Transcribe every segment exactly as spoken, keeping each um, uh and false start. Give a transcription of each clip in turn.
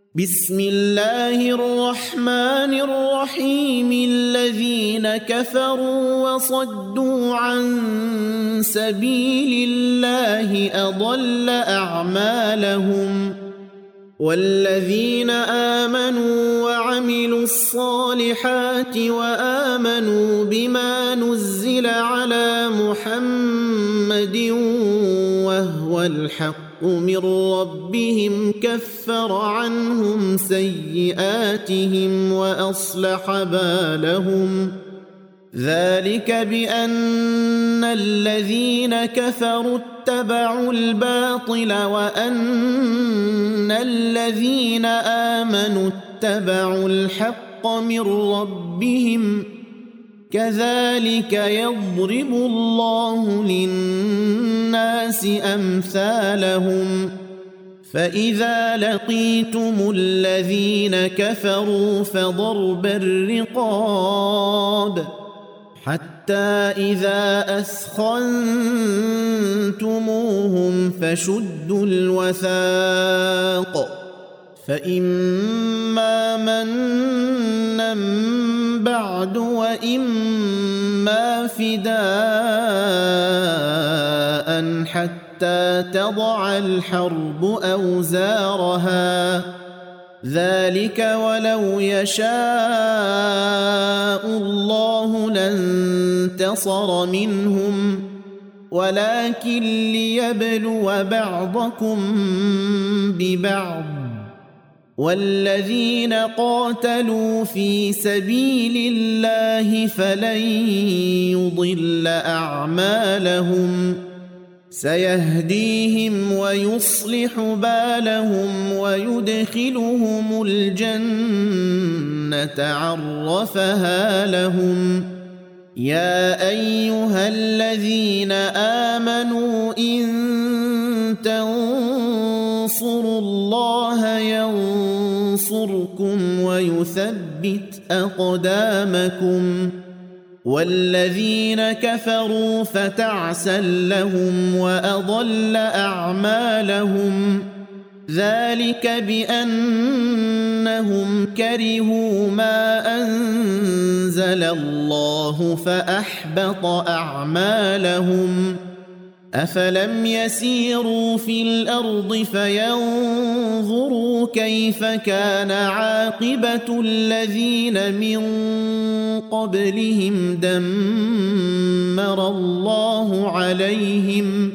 بسم الله الرحمن الرحيم الذين كفروا وصدوا عن سبيل الله أضل أعمالهم والذين آمنوا وعملوا الصالحات وآمنوا بما نزل على محمد وهو الحق من ربهم كفر عنهم سيئاتهم وأصلح بالهم ذلك بأن الذين كفروا اتبعوا الباطل وأن الذين آمنوا اتبعوا الحق من ربهم كذلك يضرب الله للناس أمثالهم فإذا لقيتم الذين كفروا فضرب الرقاب حتى إذا أثخنتموهم فشدوا الوثاق فإما منا بعد وإما فداء حتى تضع الحرب أوزارها ذلك ولو يشاء الله لانتصر منهم ولكن ليبلو بعضكم ببعض والذين قاتلوا في سبيل الله فلن يضل أعمالهم سيهديهم ويصلح بالهم ويدخلهم الجنة عرفها لهم يا أيها الذين آمنوا إن تنصروا الله ينصركم ويثبت أقدامكم والذين كفروا فتعسا لهم وأضل أعمالهم ذلك بأنهم كرهوا ما أنزل الله فأحبط أعمالهم أفلم يسيروا في الأرض فينظروا كيف كان عاقبة الذين من قبلهم دمر الله عليهم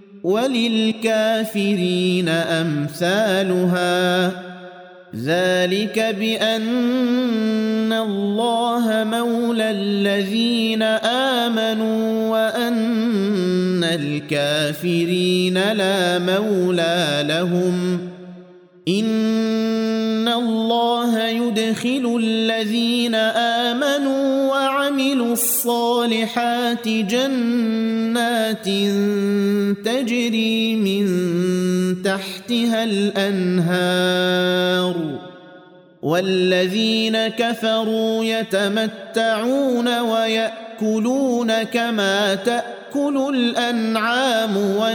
وللكافرين أمثالها ذلك بأن الله مولى الذين آمنوا وأن الكافرين لا مولى لهم إن الله يدخل الذين آمنوا وعملوا الصالحات جنات تجري من تحتها الأنهار والذين كفروا يتمتعون ويأكلون كما تأكل الأنعام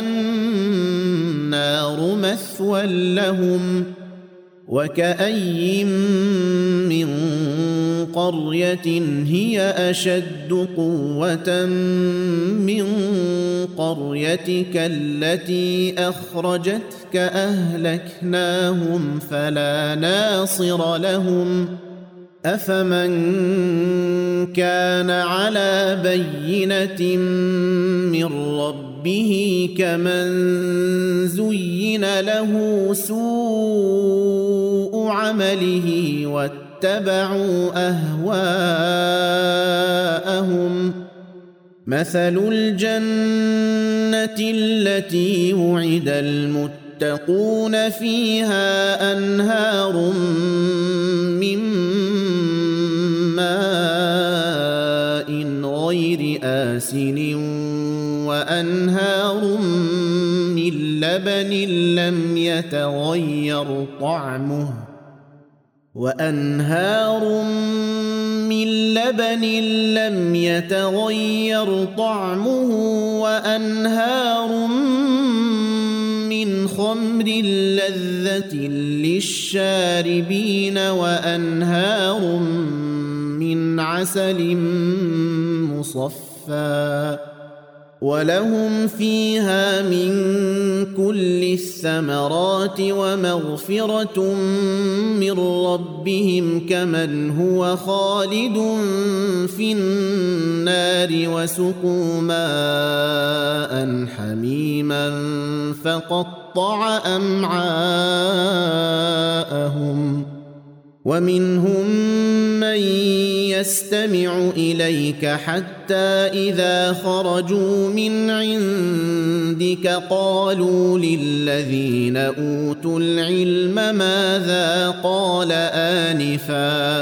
والنار مثوى لهم وكأي من قرية هي أشد قوة من قريتك التي أخرجتك أهلكناهم فلا ناصر لهم أفمن كان على بينة من ربه كمن زين له سوء عمله واتبعوا أهواءهم مثل الجنة التي وعد المتقون فيها أنهار من ماء غير آسن وأنهار من لبن لم يتغير طعمه وأنهار من لبن لم يتغير طعمه وأنهار من من خمر لذة للشاربين وأنهار من عسل مصفى ولهم فيها من كل الثمرات ومغفرة من ربهم كمن هو خالد في النار وسقوا ماء حميما فقطع أمعاءهم ومنهم من يستمع إليك حتى إذا خرجوا من عندك قالوا للذين أوتوا العلم ماذا قال آنفا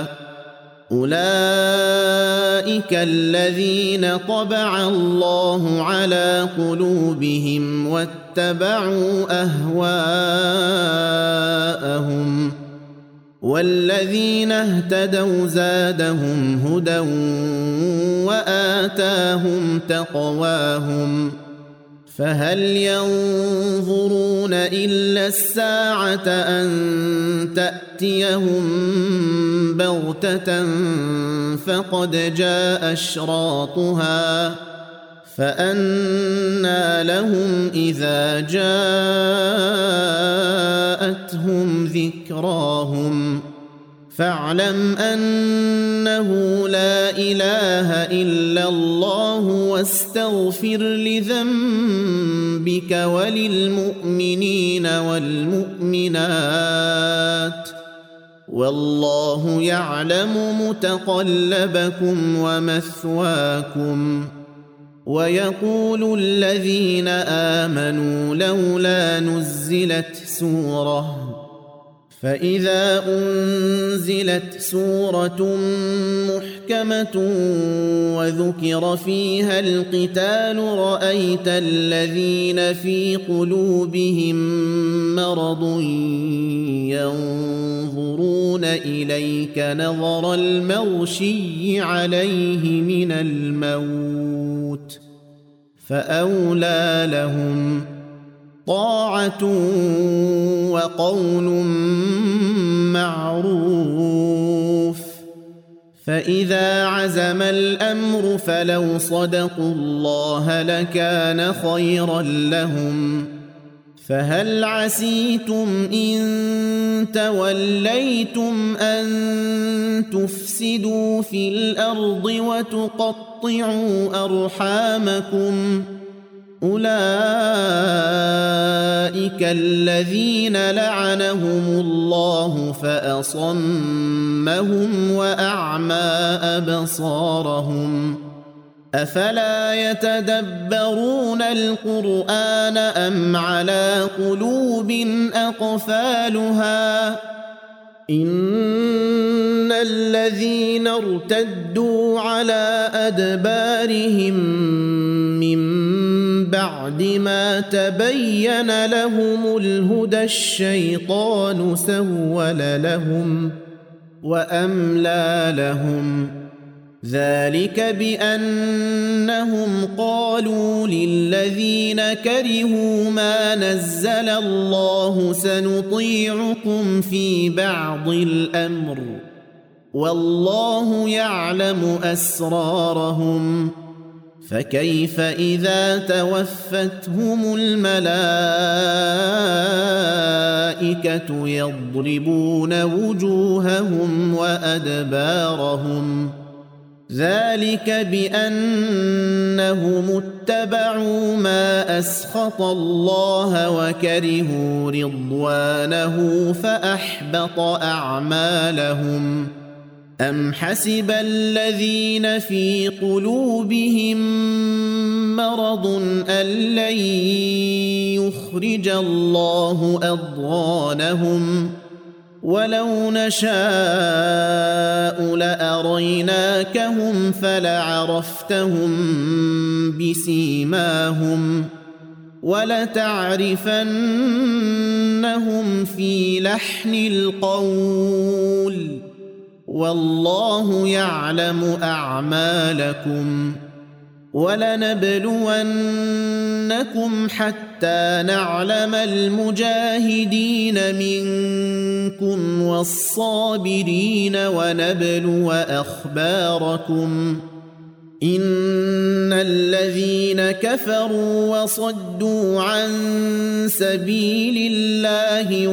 أولئك الذين طبع الله على قلوبهم واتبعوا أهواءهم والذين اهتدوا زادهم هدى وآتاهم تقواهم فهل ينظرون إلا الساعة أن تأتيهم بغتة فقد جاء أشراطها فأنى لهم إذا جاءتهم ذكراهم فاعلم أنه لا إله إلا الله واستغفر لذنبك وللمؤمنين والمؤمنات والله يعلم متقلبكم ومثواكم ويقول الذين آمنوا لولا نزلت سورة فإذا أنزلت سورة محكمة وذكر فيها القتال رأيت الذين في قلوبهم مرض ينظرون إليك نظر المغشي عليه من الموت فأولى لهم طاعة وقول معروف فإذا عزم الأمر فلو صدقوا الله لكان خيرا لهم فهل عسيتم إن توليتم أن تفسدوا في الأرض وتقطعوا أرحامكم أولئك الذين لعنهم الله فأصمهم وأعمى أبصارهم أفلا يتدبرون القرآن أم على قلوب أقفالها إن الذين ارتدوا على أدبارهم من بعد ما تبين لهم الهدى الشيطان سول لهم وأملى لهم ذلك بأنهم قالوا للذين كرهوا ما نزل الله سنطيعكم في بعض الأمر والله يعلم أسرارهم فكيف إذا توفتهم الملائكة يضربون وجوههم وأدبارهم ذلك بأنهم اتبعوا ما أسخط الله وكرهوا رضوانه فأحبط أعمالهم أم حسب الذين في قلوبهم مرض أن لن يخرج الله أضغانهم ولو نشاء لأريناكهم فلعرفتهم بسيماهم ولتعرفنهم في لحن القول والله يعلم أعمالكم ولنبلونكم حتى حتى نعلم المجاهدين منكم والصابرين ونبلو أخباركم إن الذين كفروا وصدوا عن سبيل الله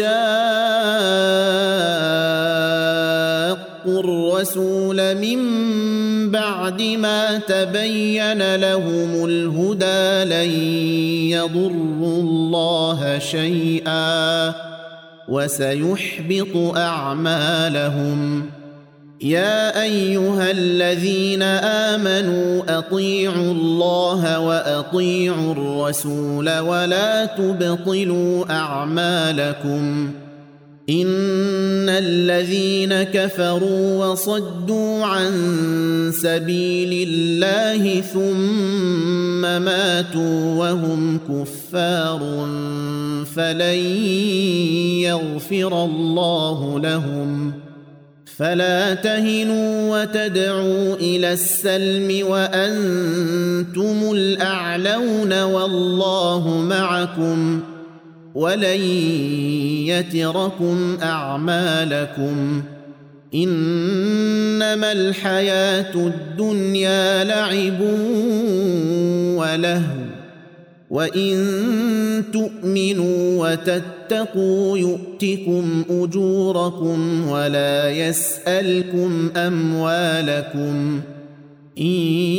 وشاقوا الرسول من بعد ما تبين لهم الهدى لن يضروا الله شيئا وسيحبط أعمالهم يا أيها الذين آمنوا أطيعوا الله وأطيعوا الرسول ولا تبطلوا أعمالكم إن الذين كفروا وصدوا عن سبيل الله ثم ماتوا وهم كفار فلن يغفر الله لهم فلا تهنوا وتدعوا إلى السلم وأنتم الأعلون والله معكم ولن يتركم أعمالكم إنما الحياة الدنيا لعب ولهو وإن تؤمنوا وتتقوا يؤتكم أجوركم ولا يسألكم أموالكم إن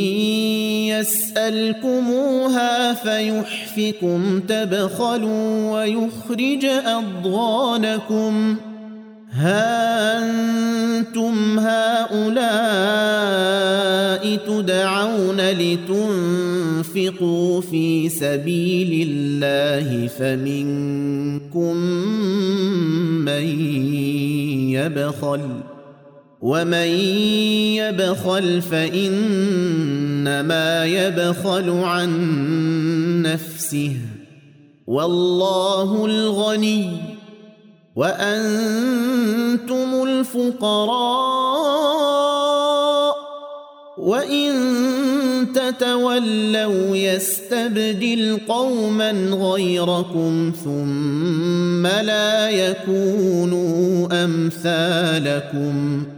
يسألكموها فيحفكم تبخلوا ويخرج أضغانكم ها أنتم هؤلاء تدعون لتنفقوا في سبيل الله فمنكم من يبخل ومن يبخل فإنما يبخل عن نفسه والله الغني وأنتم الفقراء وإن تتولوا يستبدل قوما غيركم ثم لا يكونوا أمثالكم